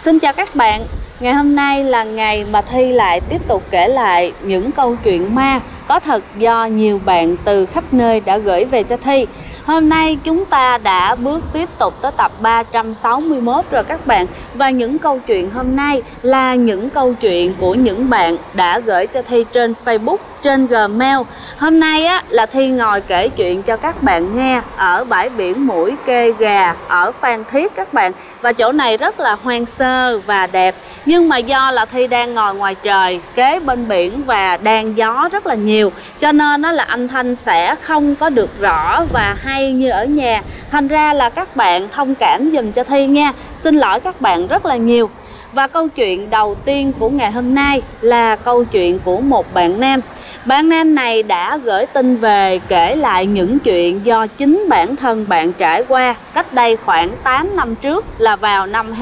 Xin chào các bạn. Ngày hôm nay là ngày mà Thi lại tiếp tục kể lại những câu chuyện ma có thật do nhiều bạn từ khắp nơi đã gửi về cho Thi. Hôm nay chúng ta đã bước tiếp tục tới tập 361 rồi các bạn. Và những câu chuyện hôm nay là những câu chuyện của những bạn đã gửi cho Thi trên Facebook, trên Gmail. Hôm nay là Thi ngồi kể chuyện cho các bạn nghe ở bãi biển Mũi Kê Gà ở Phan Thiết các bạn. Và chỗ này rất là hoang sơ và đẹp. Nhưng mà do là Thi đang ngồi ngoài trời kế bên biển và đang gió rất là nhiều, cho nên là âm thanh sẽ không có được rõ và hay như ở nhà. Thành ra là các bạn thông cảm dùm cho Thi nha. Xin lỗi các bạn rất là nhiều. Và câu chuyện đầu tiên của ngày hôm nay là câu chuyện của một bạn nam. Bạn nam này đã gửi tin về kể lại những chuyện do chính bản thân bạn trải qua cách đây khoảng 8 năm trước, là vào năm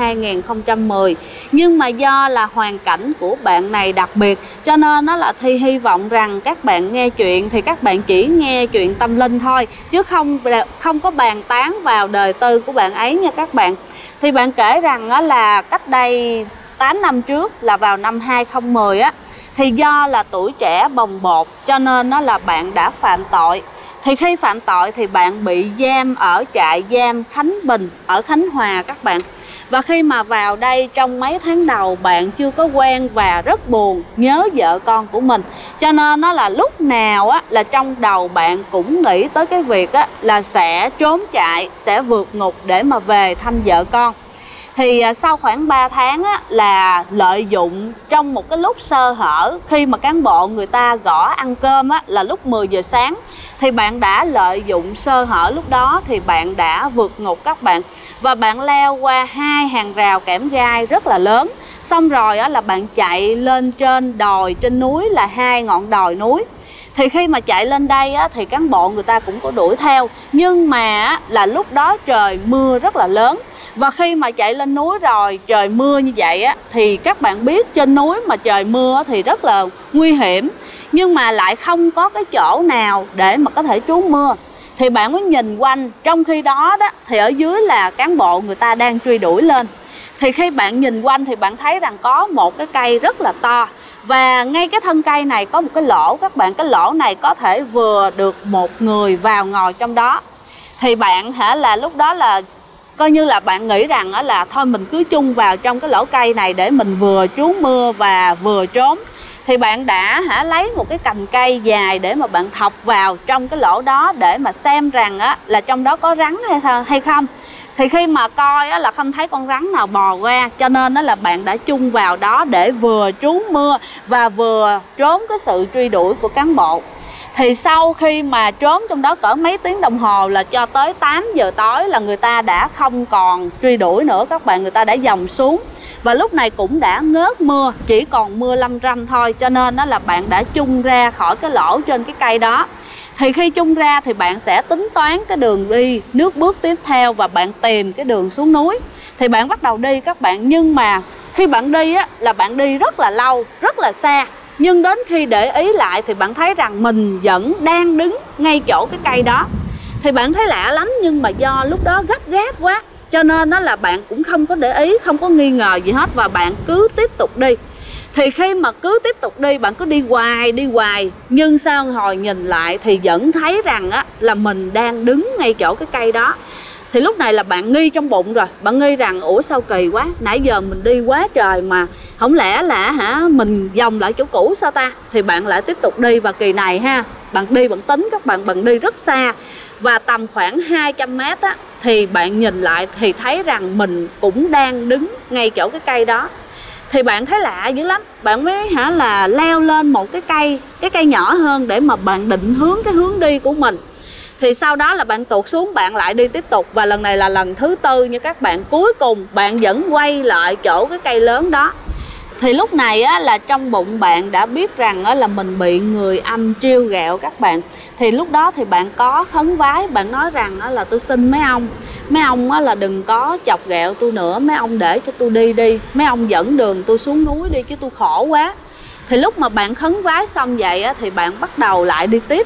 2010. Nhưng mà do là hoàn cảnh của bạn này đặc biệt, cho nên nó là Thi hy vọng rằng các bạn nghe chuyện thì các bạn chỉ nghe chuyện tâm linh thôi, chứ không có bàn tán vào đời tư của bạn ấy nha các bạn. Thì bạn kể rằng là cách đây 8 năm trước, là vào năm 2010 thì do là tuổi trẻ bồng bột cho nên là bạn đã phạm tội. Thì khi phạm tội thì bạn bị giam ở trại giam Khánh Bình ở Khánh Hòa các bạn. Và khi mà vào đây trong mấy tháng đầu bạn chưa có quen và rất buồn, nhớ vợ con của mình. Cho nên là lúc nào là trong đầu bạn cũng nghĩ tới cái việc là sẽ trốn trại, sẽ vượt ngục để mà về thăm vợ con. Thì sau khoảng 3 tháng là lợi dụng trong một cái lúc sơ hở, khi mà cán bộ người ta gõ ăn cơm là lúc 10 giờ sáng, thì bạn đã lợi dụng sơ hở lúc đó thì bạn đã vượt ngục các bạn. Và bạn leo qua 2 hàng rào kẽm gai rất là lớn. Xong rồi là bạn chạy lên trên đồi, trên núi là 2 ngọn đồi núi. Thì khi mà chạy lên đây thì cán bộ người ta cũng có đuổi theo. Nhưng mà là lúc đó trời mưa rất là lớn. Và khi mà chạy lên núi rồi trời mưa như vậy thì các bạn biết trên núi mà trời mưa thì rất là nguy hiểm. Nhưng mà lại không có cái chỗ nào để mà có thể trú mưa. Thì bạn mới nhìn quanh, trong khi đó thì ở dưới là cán bộ người ta đang truy đuổi lên. Thì khi bạn nhìn quanh thì bạn thấy rằng có một cái cây rất là to. Và ngay cái thân cây này có một cái lỗ các bạn. Cái lỗ này có thể vừa được một người vào ngồi trong đó. Thì bạn là lúc đó là coi như là bạn nghĩ rằng là thôi mình cứ chung vào trong cái lỗ cây này để mình vừa trú mưa và vừa trốn. Thì bạn đã lấy một cái cành cây dài để mà bạn thọc vào trong cái lỗ đó để mà xem rằng là trong đó có rắn hay không. Thì khi mà coi là không thấy con rắn nào bò qua, cho nên là bạn đã chung vào đó để vừa trú mưa và vừa trốn cái sự truy đuổi của cán bộ. Thì sau khi mà trốn trong đó cỡ mấy tiếng đồng hồ, là cho tới 8 giờ tối là người ta đã không còn truy đuổi nữa các bạn, người ta đã dòng xuống. Và lúc này cũng đã ngớt mưa, chỉ còn mưa lâm râm thôi, cho nên là bạn đã chung ra khỏi cái lỗ trên cái cây đó. Thì khi chung ra thì bạn sẽ tính toán cái đường đi, nước bước tiếp theo và bạn tìm cái đường xuống núi. Thì bạn bắt đầu đi các bạn, nhưng mà khi bạn đi là bạn đi rất là lâu, rất là xa. Nhưng đến khi để ý lại thì bạn thấy rằng mình vẫn đang đứng ngay chỗ cái cây đó. Thì bạn thấy lạ lắm, nhưng mà do lúc đó gấp gáp quá cho nên là bạn cũng không có để ý, không có nghi ngờ gì hết. Và bạn cứ tiếp tục đi. Thì khi mà cứ tiếp tục đi, bạn cứ đi hoài. Nhưng sau hồi nhìn lại thì vẫn thấy rằng là mình đang đứng ngay chỗ cái cây đó. Thì lúc này là bạn nghi trong bụng rồi. Bạn nghi rằng ủa sao kỳ quá, nãy giờ mình đi quá trời mà không lẽ là mình vòng lại chỗ cũ sao ta. Thì bạn lại tiếp tục đi. Và kỳ này bạn đi bạn tính các bạn đi rất xa. Và tầm khoảng 200 mét thì bạn nhìn lại thì thấy rằng mình cũng đang đứng ngay chỗ cái cây đó. Thì bạn thấy lạ dữ lắm. Bạn mới là leo lên một cái cây nhỏ hơn để mà bạn định hướng cái hướng đi của mình. Thì sau đó là bạn tuột xuống, bạn lại đi tiếp tục. Và lần này là lần thứ 4 nha các bạn. Cuối cùng bạn vẫn quay lại chỗ cái cây lớn đó. Thì lúc này là trong bụng bạn đã biết rằng là mình bị người âm trêu ghẹo các bạn. Thì lúc đó thì bạn có khấn vái, bạn nói rằng là tôi xin mấy ông là đừng có chọc ghẹo tôi nữa, mấy ông để cho tôi đi, mấy ông dẫn đường tôi xuống núi đi chứ tôi khổ quá. Thì lúc mà bạn khấn vái xong vậy thì bạn bắt đầu lại đi tiếp.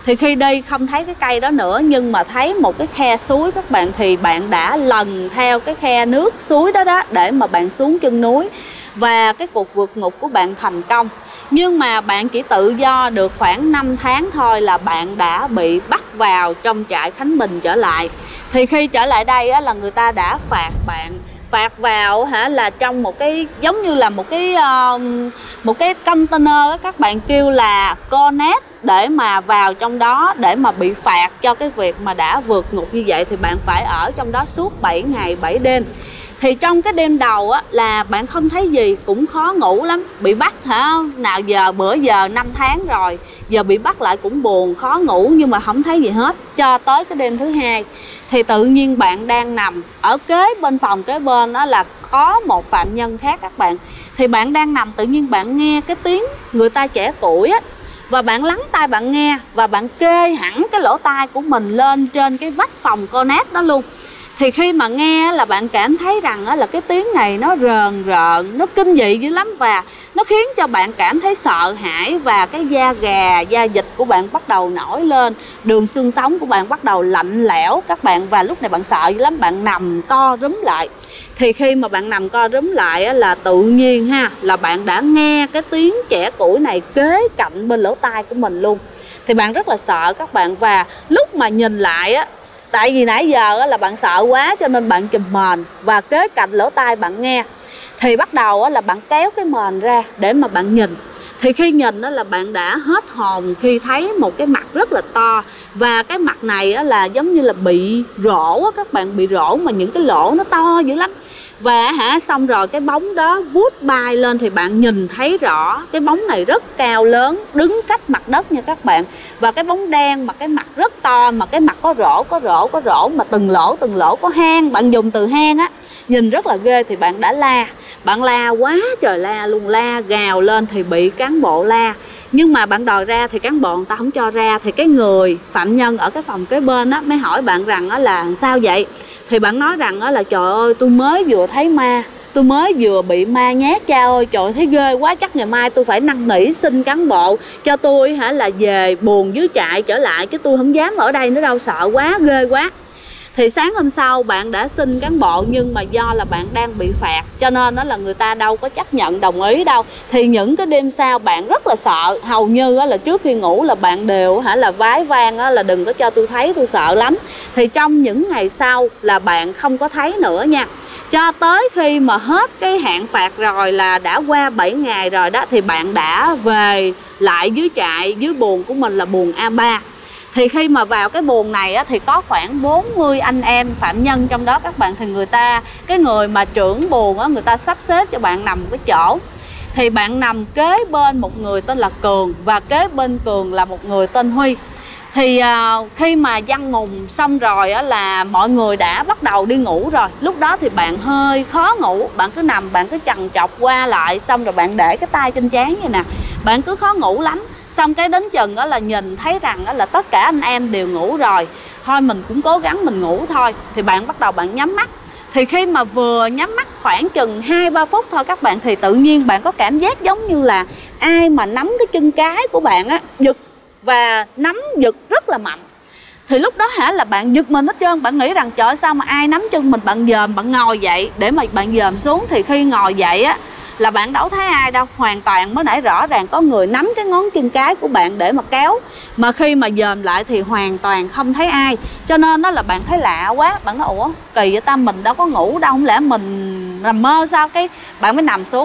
Thì khi đi không thấy cái cây đó nữa, nhưng mà thấy một cái khe suối các bạn, thì bạn đã lần theo cái khe nước suối đó để mà bạn xuống chân núi. Và cái cuộc vượt ngục của bạn thành công. Nhưng mà bạn chỉ tự do được khoảng 5 tháng thôi là bạn đã bị bắt vào trong trại Khánh Bình trở lại. Thì khi trở lại đây á, là người ta đã phạt bạn, phạt vào là trong một cái giống như là một cái container á, các bạn kêu là Conet, để mà vào trong đó để mà bị phạt cho cái việc mà đã vượt ngục như vậy. Thì bạn phải ở trong đó suốt 7 ngày 7 đêm. Thì trong cái đêm đầu á là bạn không thấy gì, cũng khó ngủ lắm. Bị bắt nào giờ bữa giờ 5 tháng rồi, giờ bị bắt lại cũng buồn, khó ngủ, nhưng mà không thấy gì hết. Cho tới cái đêm thứ hai thì tự nhiên bạn đang nằm ở kế bên phòng kế bên đó là có một phạm nhân khác các bạn. Thì bạn đang nằm tự nhiên bạn nghe cái tiếng người ta chẻ củi á, và bạn lắng tai bạn nghe, và bạn kê hẳn cái lỗ tai của mình lên trên cái vách phòng Conet đó luôn. Thì khi mà nghe là bạn cảm thấy rằng là cái tiếng này nó rờn rợn, nó kinh dị dữ lắm, và nó khiến cho bạn cảm thấy sợ hãi, và cái da gà, da vịt của bạn bắt đầu nổi lên, đường xương sống của bạn bắt đầu lạnh lẽo các bạn. Và lúc này bạn sợ dữ lắm, bạn nằm co rúm lại. Thì khi mà bạn nằm co rúm lại là tự nhiên là bạn đã nghe cái tiếng chẻ củi này kế cạnh bên lỗ tai của mình luôn. Thì bạn rất là sợ các bạn, và lúc mà nhìn lại á, tại vì nãy giờ là bạn sợ quá cho nên bạn chùm mền và kế cạnh lỗ tai bạn nghe. Thì bắt đầu là bạn kéo cái mền ra để mà bạn nhìn. Thì khi nhìn là bạn đã hết hồn khi thấy một cái mặt rất là to. Và cái mặt này là giống như là bị rỗ các bạn, bị rỗ mà những cái lỗ nó to dữ lắm. Và xong rồi cái bóng đó vút bay lên thì bạn nhìn thấy rõ cái bóng này rất cao lớn, đứng cách mặt đất nha các bạn. Và cái bóng đen mà cái mặt rất to, mà cái mặt có rỗ mà từng lỗ có hang, bạn dùng từ hang á, nhìn rất là ghê. Thì bạn đã la, bạn la quá trời la luôn, la gào lên thì bị cán bộ la. Nhưng mà bạn đòi ra thì cán bộ người ta không cho ra. Thì cái người phạm nhân ở cái phòng kế bên á mới hỏi bạn rằng là sao vậy. Thì bạn nói rằng là trời ơi tôi mới vừa thấy ma, tôi mới vừa bị ma nhát cha ơi, trời ơi thấy ghê quá, chắc ngày mai tôi phải năn nỉ xin cán bộ cho tôi là về buồng dưới trại trở lại, chứ tôi không dám ở đây nữa đâu, sợ quá, ghê quá. Thì sáng hôm sau bạn đã xin cán bộ, nhưng mà do là bạn đang bị phạt cho nên đó là người ta đâu có chấp nhận đồng ý đâu. Thì những cái đêm sau bạn rất là sợ, hầu như là trước khi ngủ là bạn đều là vái vang là đừng có cho tôi thấy, tôi sợ lắm. Thì trong những ngày sau là bạn không có thấy nữa nha. Cho tới khi mà hết cái hạn phạt rồi, là đã qua 7 ngày rồi đó, thì bạn đã về lại dưới trại, dưới buồng của mình là buồng A3. Thì khi mà vào cái buồng này á, thì có khoảng 40 anh em phạm nhân trong đó các bạn. Thì cái người mà trưởng buồng á, người ta sắp xếp cho bạn nằm một cái chỗ. Thì bạn nằm kế bên một người tên là Cường, và kế bên Cường là một người tên Huy. Thì khi mà giăng mùng xong rồi á, là mọi người đã bắt đầu đi ngủ rồi. Lúc đó thì bạn hơi khó ngủ, bạn cứ nằm, bạn cứ trằn trọc qua lại, xong rồi bạn để cái tay trên trán vậy nè, bạn cứ khó ngủ lắm. Xong cái đến chừng đó là nhìn thấy rằng đó là tất cả anh em đều ngủ rồi, thôi mình cũng cố gắng mình ngủ thôi. Thì bạn bắt đầu bạn nhắm mắt. Thì khi mà vừa nhắm mắt khoảng chừng 2-3 phút thôi các bạn, thì tự nhiên bạn có cảm giác giống như là ai mà nắm cái chân cái của bạn á, giật, và nắm giật rất là mạnh. Thì lúc đó là bạn giật mình hết trơn, bạn nghĩ rằng trời sao mà ai nắm chân mình, bạn dòm, bạn ngồi dậy để mà bạn dòm xuống. Thì khi ngồi dậy á là bạn đâu thấy ai đâu, hoàn toàn mới nãy rõ ràng có người nắm cái ngón chân cái của bạn để mà kéo, mà khi mà dòm lại thì hoàn toàn không thấy ai. Cho nên đó là bạn thấy lạ quá, bạn nói ủa kỳ vậy ta, mình đâu có ngủ đâu, không lẽ mình nằm mơ sao. Cái bạn mới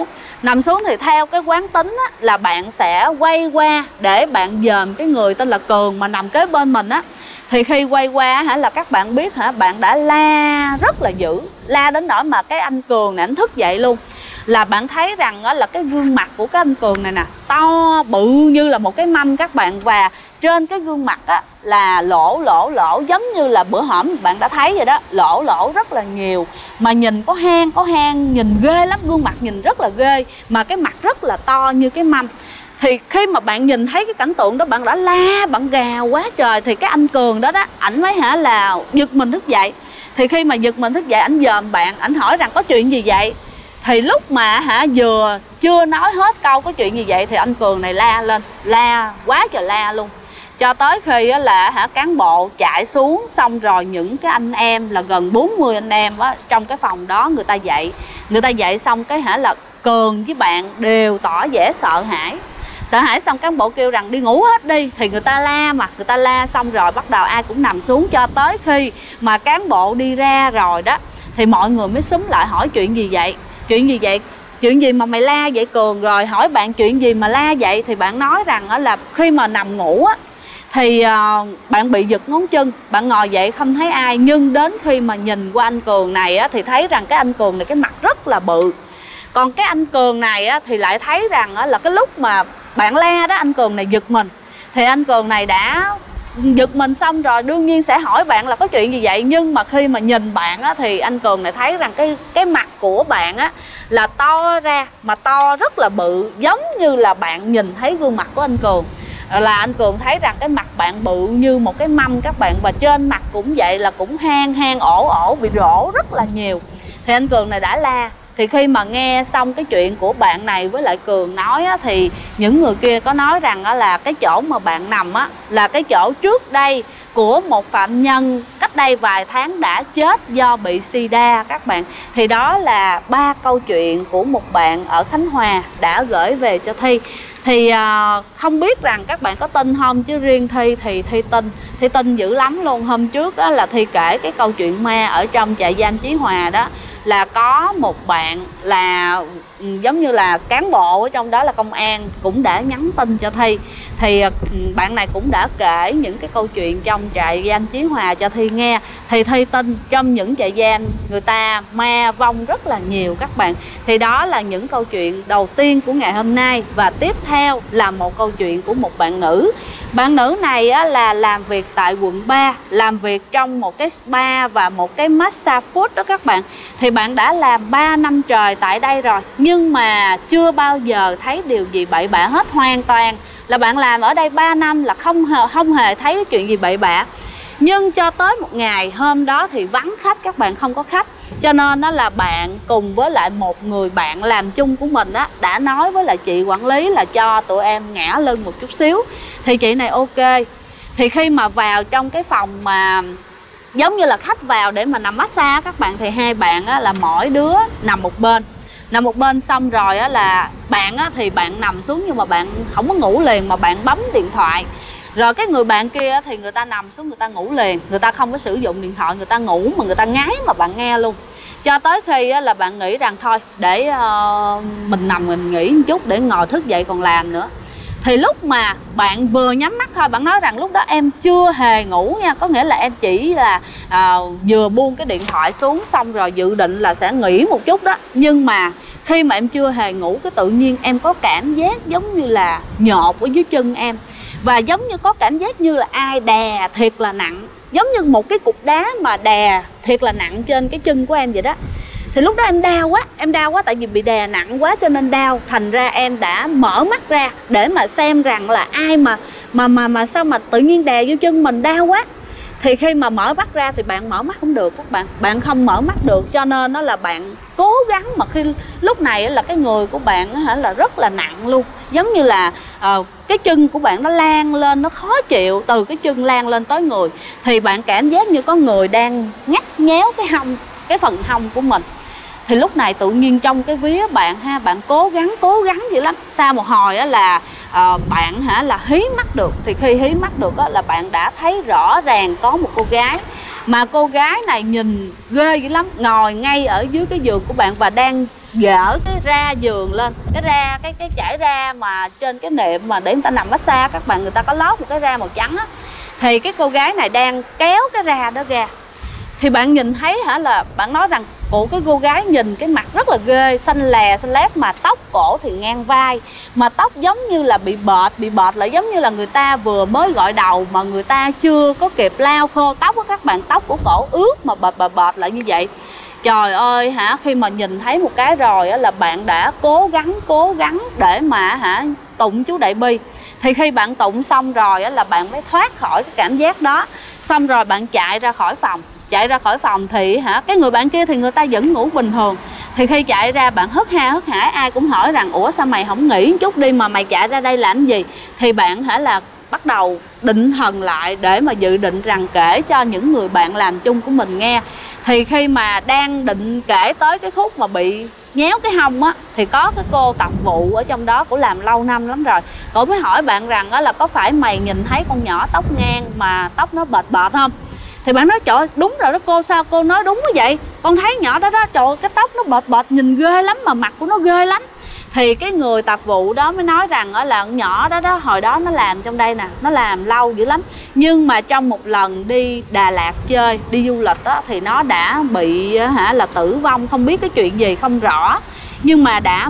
nằm xuống thì theo cái quán tính á, là bạn sẽ quay qua để bạn dòm cái người tên là Cường mà nằm kế bên mình á. Thì khi quay qua là các bạn biết bạn đã la rất là dữ, la đến nỗi mà cái anh Cường này anh thức dậy luôn. Là bạn thấy rằng là cái gương mặt của cái anh Cường này nè, to bự như là một cái mâm các bạn. Và trên cái gương mặt á là lỗ giống như là bữa hổm bạn đã thấy vậy đó, lỗ rất là nhiều. Mà nhìn có hang, nhìn ghê lắm, gương mặt nhìn rất là ghê, mà cái mặt rất là to như cái mâm. Thì khi mà bạn nhìn thấy cái cảnh tượng đó, bạn đã la, bạn gào quá trời. Thì cái anh Cường đó ảnh mới là giật mình thức dậy. Thì khi mà giật mình thức dậy, ảnh dòm bạn, ảnh hỏi rằng có chuyện gì vậy. Thì lúc mà vừa chưa nói hết câu có chuyện gì vậy thì anh Cường này la lên, la quá trời la luôn. cho tới khi á là cán bộ chạy xuống, xong rồi những cái anh em là gần 40 anh em á trong cái phòng đó người ta dạy xong cái là Cường với bạn đều tỏ vẻ sợ hãi, xong cán bộ kêu rằng đi ngủ hết đi, thì người ta la xong rồi bắt đầu ai cũng nằm xuống, cho tới khi mà cán bộ đi ra rồi đó thì mọi người mới xúm lại hỏi chuyện gì vậy, chuyện gì mà mày la vậy Cường, rồi hỏi bạn chuyện gì mà la vậy, thì bạn nói rằng là khi mà nằm ngủ á thì bạn bị giật ngón chân, bạn ngồi dậy không thấy ai, nhưng đến khi mà nhìn qua anh Cường này á thì thấy rằng cái anh Cường này cái mặt rất là bự, còn cái anh Cường này á thì lại thấy rằng là cái lúc mà bạn la đó anh Cường này giật mình, thì anh Cường này đã giật mình xong rồi đương nhiên sẽ hỏi bạn là có chuyện gì vậy, nhưng mà khi mà nhìn bạn á thì anh Cường này thấy rằng cái mặt của bạn á là to ra, mà to rất là bự, giống như là bạn nhìn thấy gương mặt của anh Cường là anh Cường thấy rằng cái mặt bạn bự như một cái mâm các bạn, và trên mặt cũng vậy, là cũng hang ổ bị rỗ rất là nhiều. Thì anh Cường này đã la. Thì khi mà nghe xong cái chuyện của bạn này với lại Cường nói á, thì những người kia có nói rằng á, là cái chỗ mà bạn nằm á, là cái chỗ trước đây của một phạm nhân cách đây vài tháng đã chết do bị sida các bạn. Thì đó là 3 câu chuyện của một bạn ở Khánh Hòa đã gửi về cho Thi. Thì không biết rằng các bạn có tin không, chứ riêng Thi thì Thi tin dữ lắm luôn. Hôm trước đó là Thi kể cái câu chuyện ma ở trong trại giam Chí Hòa đó, là có một bạn là giống như là cán bộ ở trong đó là công an cũng đã nhắn tin cho Thi. Thì bạn này cũng đã kể những cái câu chuyện trong trại giam Chí Hòa cho Thi nghe. Thì Thi tin trong những trại giam người ta ma vong rất là nhiều các bạn. Thì đó là những câu chuyện đầu tiên của ngày hôm nay. Và tiếp theo là một câu chuyện của một bạn nữ. Bạn nữ này á, là làm việc tại quận 3, làm việc trong một cái spa và một cái massage food đó các bạn. Thì bạn đã làm 3 năm trời tại đây rồi, nhưng mà chưa bao giờ thấy điều gì bậy bạ hết. Hoàn toàn là bạn làm ở đây 3 năm là không hề thấy chuyện gì bậy bạ. Nhưng cho tới một ngày hôm đó thì vắng khách các bạn, không có khách. Cho nên đó là bạn cùng với lại một người bạn làm chung của mình á, đã nói với lại chị quản lý là cho tụi em ngả lưng một chút xíu. Thì chị này ok. Thì khi mà vào trong cái phòng mà giống như là khách vào để mà nằm massage các bạn, thì hai bạn á, là mỗi đứa nằm một bên xong rồi á, là bạn á, thì bạn nằm xuống nhưng mà bạn không có ngủ liền mà bạn bấm điện thoại. Rồi cái người bạn kia á, thì người ta nằm xuống người ta ngủ liền, người ta không có sử dụng điện thoại, người ta ngủ mà người ta ngáy mà bạn nghe luôn. Cho tới khi á, là bạn nghĩ rằng thôi để mình nằm mình nghỉ một chút để ngồi thức dậy còn làm nữa. Thì lúc mà bạn vừa nhắm mắt thôi, bạn nói rằng lúc đó em chưa hề ngủ nha. Có nghĩa là em chỉ là vừa buông cái điện thoại xuống xong rồi dự định là sẽ nghỉ một chút đó. Nhưng mà khi mà em chưa hề ngủ, cái tự nhiên em có cảm giác giống như là nhột ở dưới chân em. Và giống như có cảm giác như là ai đè thiệt là nặng, giống như một cái cục đá mà đè thiệt là nặng trên cái chân của em vậy đó. Thì lúc đó em đau quá tại vì bị đè nặng quá cho nên đau. Thành ra em đã mở mắt ra để mà xem rằng là ai mà sao mà tự nhiên đè vô chân mình đau quá. Thì khi mà mở mắt ra thì bạn mở mắt không được các bạn. Bạn không mở mắt được cho nên đó là bạn cố gắng, mà khi lúc này là cái người của bạn là rất là nặng luôn. Giống như là cái chân của bạn nó lan lên, nó khó chịu, từ cái chân lan lên tới người. Thì bạn cảm giác như có người đang ngắt nhéo cái phần hông của mình. Thì lúc này tự nhiên trong cái vía bạn bạn cố gắng vậy lắm. Sau một hồi á là bạn là hí mắt được. Thì khi hí mắt được á là bạn đã thấy rõ ràng có một cô gái. Mà cô gái này nhìn ghê dữ lắm, ngồi ngay ở dưới cái giường của bạn và đang dỡ cái ra giường lên, cái trải ra mà trên cái nệm mà để người ta nằm massage các bạn, người ta có lót một cái ra màu trắng á. Thì cái cô gái này đang kéo cái ra đó ra. Thì bạn nhìn thấy là bạn nói rằng cái cô gái nhìn cái mặt rất là ghê, xanh lét, mà tóc cổ thì ngang vai, mà tóc giống như là bị bệt lại, giống như là người ta vừa mới gội đầu mà người ta chưa có kịp lau khô tóc á các bạn. Tóc của cổ ướt mà bệt lại như vậy. Trời ơi khi mà nhìn thấy một cái rồi á là bạn đã cố gắng để mà tụng chú Đại Bi. Thì khi bạn tụng xong rồi á là bạn mới thoát khỏi cái cảm giác đó. Xong rồi bạn chạy ra khỏi phòng thì cái người bạn kia thì người ta vẫn ngủ bình thường. Thì khi chạy ra bạn hớt hải, ai cũng hỏi rằng ủa sao mày không nghỉ chút đi mà mày chạy ra đây làm gì. Thì bạn là bắt đầu định thần lại để mà dự định rằng kể cho những người bạn làm chung của mình nghe. Thì khi mà đang định kể tới cái khúc mà bị nhéo cái hông á, thì có cái cô tập vụ ở trong đó, cổ làm lâu năm lắm rồi, cổ mới hỏi bạn rằng là có phải mày nhìn thấy con nhỏ tóc ngang mà tóc nó bệt bệt không? Thì bạn nói trời ơi, đúng rồi đó cô, sao cô nói đúng như vậy, con thấy nhỏ đó đó, trời ơi, cái tóc nó bệt bệt nhìn ghê lắm, mà mặt của nó ghê lắm. Thì cái người tạp vụ đó mới nói rằng là con nhỏ đó đó, hồi đó nó làm trong đây nè, nó làm lâu dữ lắm, nhưng mà trong một lần đi Đà Lạt chơi, đi du lịch đó, thì nó đã bị là tử vong, không biết cái chuyện gì không rõ, nhưng mà đã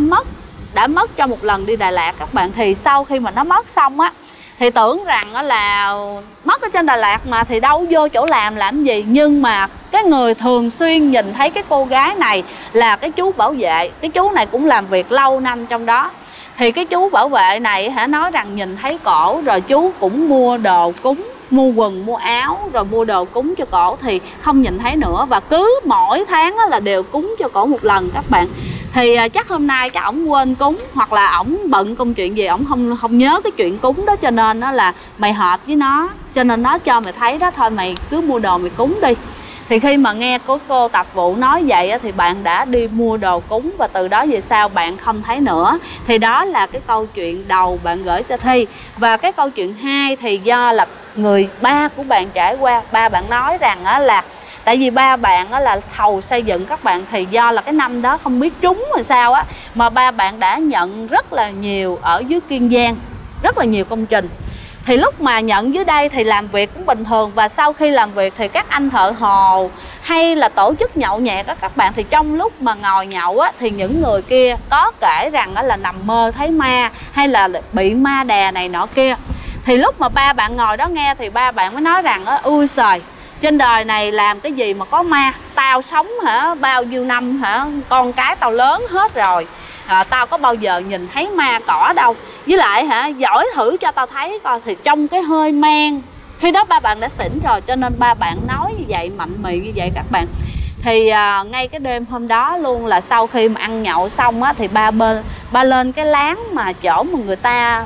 mất trong một lần đi Đà Lạt các bạn. Thì sau khi mà nó mất xong á, thì tưởng rằng là mất ở trên Đà Lạt mà, thì đâu vô chỗ làm gì. Nhưng mà cái người thường xuyên nhìn thấy cái cô gái này là cái chú bảo vệ. Cái chú này cũng làm việc lâu năm trong đó. Thì cái chú bảo vệ này nói rằng nhìn thấy cổ, rồi chú cũng mua đồ cúng, mua quần, mua áo, rồi mua đồ cúng cho cổ, thì không nhìn thấy nữa. Và cứ mỗi tháng là đều cúng cho cổ một lần các bạn. Thì chắc hôm nay cái ổng quên cúng, hoặc là ổng bận công chuyện gì, ổng không nhớ cái chuyện cúng đó, cho nên nó là mày hợp với nó, cho nên nó cho mày thấy đó, thôi mày cứ mua đồ mày cúng đi. Thì khi mà nghe cô tạp vụ nói vậy thì bạn đã đi mua đồ cúng, và từ đó về sau bạn không thấy nữa. Thì đó là cái câu chuyện đầu bạn gửi cho Thi. Và cái câu chuyện 2 thì do là người ba của bạn trải qua. Ba bạn nói rằng là tại vì ba bạn là thầu xây dựng các bạn, thì do là cái năm đó không biết trúng rồi sao á, mà ba bạn đã nhận rất là nhiều ở dưới Kiên Giang, rất là nhiều công trình. Thì lúc mà nhận dưới đây thì làm việc cũng bình thường, và sau khi làm việc thì các anh thợ hồ hay là tổ chức nhậu nhẹt đó các bạn, thì trong lúc mà ngồi nhậu á, thì những người kia có kể rằng là nằm mơ thấy ma, hay là bị ma đè này nọ kia. Thì lúc mà ba bạn ngồi đó nghe, thì ba bạn mới nói rằng ui trời, trên đời này làm cái gì mà có ma, tao sống bao nhiêu năm con cái tao lớn hết rồi, tao có bao giờ nhìn thấy ma cỏ đâu, với lại giỏi thử cho tao thấy coi. Thì trong cái hơi men, khi đó ba bạn đã xỉn rồi, cho nên ba bạn nói như vậy, mạnh mị như vậy các bạn. Thì ngay cái đêm hôm đó luôn, là sau khi mà ăn nhậu xong á, thì ba lên cái láng mà chỗ mà người ta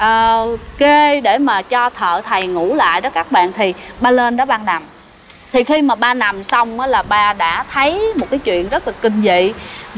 kê để mà cho thợ thầy ngủ lại đó các bạn, thì ba lên đó ban nằm. Thì khi mà ba nằm xong á, là ba đã thấy một cái chuyện rất là kinh dị.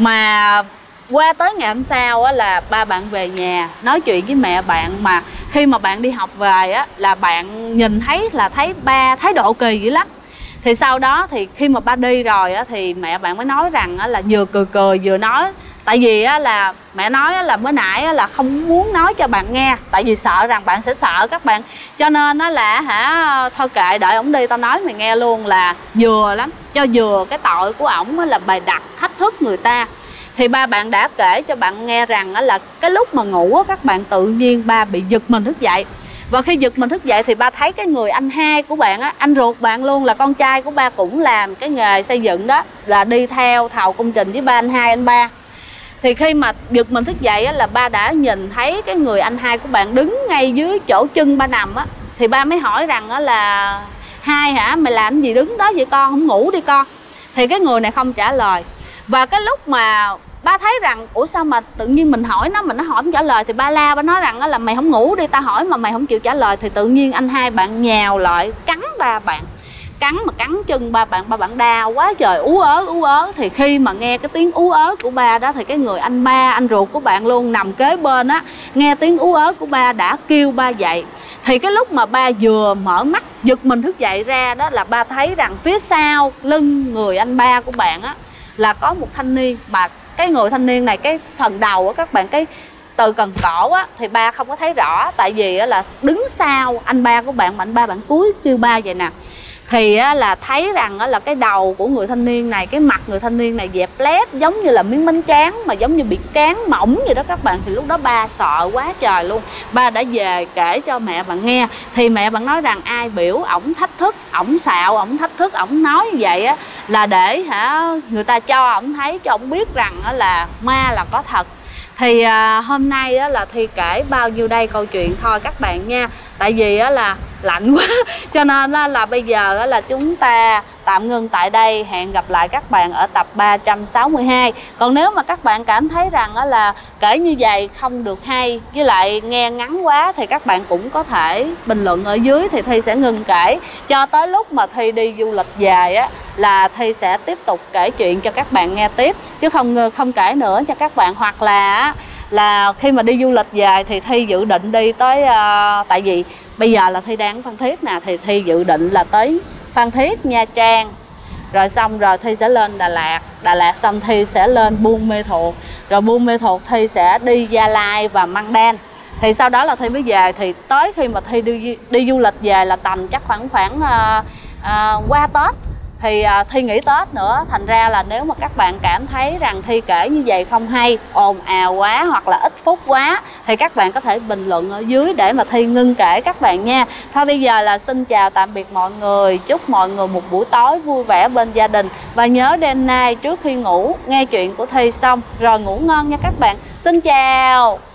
Mà qua tới ngày hôm sau á, là ba bạn về nhà nói chuyện với mẹ bạn, mà khi mà bạn đi học về á, là bạn nhìn thấy là thấy ba thái độ kỳ dữ lắm. Thì sau đó thì khi mà ba đi rồi á, thì mẹ bạn mới nói rằng á, là vừa cười vừa nói. Tại vì á, là mẹ nói á, là mới nãy á, là không muốn nói cho bạn nghe, tại vì sợ rằng bạn sẽ sợ các bạn. Cho nên á, là thôi kệ, đợi ổng đi tao nói mày nghe luôn, là vừa lắm, cho vừa cái tội của ổng là bày đặt thách thức người ta. Thì ba bạn đã kể cho bạn nghe rằng á, là cái lúc mà ngủ á, các bạn tự nhiên ba bị giật mình thức dậy. Và khi giật mình thức dậy thì ba thấy cái người anh hai của bạn á, anh ruột bạn luôn, là con trai của ba cũng làm cái nghề xây dựng đó, là đi theo thầu công trình với ba anh hai anh ba. Thì khi mà giật mình thức dậy á, là ba đã nhìn thấy cái người anh hai của bạn đứng ngay dưới chỗ chân ba nằm á. Thì ba mới hỏi rằng á, là hai mày làm gì đứng đó vậy con, không ngủ đi con. Thì cái người này không trả lời. Và cái lúc mà ba thấy rằng ủa sao mà tự nhiên mình hỏi nó mà nó hỏi không trả lời, thì ba la, ba nói rằng là mày không ngủ đi, ta hỏi mà mày không chịu trả lời. Thì tự nhiên anh hai bạn nhào lại cắn ba bạn, cắn chân ba bạn đau quá trời, ú ớ. Thì khi mà nghe cái tiếng ú ớ của ba đó, thì cái người anh ba, anh ruột của bạn luôn, nằm kế bên á, nghe tiếng ú ớ của ba đã kêu ba dậy. Thì cái lúc mà ba vừa mở mắt giật mình thức dậy ra đó, là ba thấy rằng phía sau lưng người anh ba của bạn á, là có một thanh niên. Mà cái người thanh niên này, cái phần đầu á các bạn, cái từ cần cổ á, thì ba không có thấy rõ, tại vì á, là đứng sau anh ba của bạn, mà anh ba bạn cúi kêu ba vậy nè. Thì á, là thấy rằng á, là cái đầu của người thanh niên này, cái mặt người thanh niên này dẹp lép giống như là miếng bánh tráng, mà giống như bị cán mỏng vậy đó các bạn. Thì lúc đó ba sợ quá trời luôn. Ba đã về kể cho mẹ bạn nghe. Thì mẹ bạn nói rằng ai biểu ổng thách thức, ổng xạo, ổng thách thức, ổng nói như vậy á, là để người ta cho ổng thấy, cho ổng biết rằng á, là ma là có thật. Thì hôm nay á, là Thi kể bao nhiêu đây câu chuyện thôi các bạn nha. tại vì á là lạnh quá cho nên là bây giờ là chúng ta tạm ngưng tại đây. Hẹn gặp lại các bạn ở tập 362. Còn nếu mà các bạn cảm thấy rằng là kể như vậy không được hay, với lại nghe ngắn quá, thì các bạn cũng có thể bình luận ở dưới, thì Thi sẽ ngừng kể cho tới lúc mà Thi đi du lịch dài á, là Thi sẽ tiếp tục kể chuyện cho các bạn nghe tiếp, chứ không kể nữa cho các bạn. Hoặc là khi mà đi du lịch dài thì Thi dự định đi tới tại vì bây giờ là Thi đang ở Phan Thiết nè, thì Thi dự định là tới Phan Thiết, Nha Trang, rồi xong rồi Thi sẽ lên Đà Lạt xong Thi sẽ lên Buôn Mê Thuột, rồi Buôn Mê Thuột Thi sẽ đi Gia Lai và Măng Đen. Thì sau đó là Thi mới về. Thì tới khi mà Thi đi du lịch về là tầm chắc khoảng qua Tết, thì Thi nghỉ Tết nữa. Thành ra là nếu mà các bạn cảm thấy rằng Thi kể như vậy không hay, ồn ào quá hoặc là ít phút quá, thì các bạn có thể bình luận ở dưới để mà Thi ngưng kể các bạn nha. Thôi bây giờ là xin chào tạm biệt mọi người, chúc mọi người một buổi tối vui vẻ bên gia đình. Và nhớ đêm nay trước khi ngủ nghe chuyện của Thi xong rồi ngủ ngon nha các bạn. Xin chào.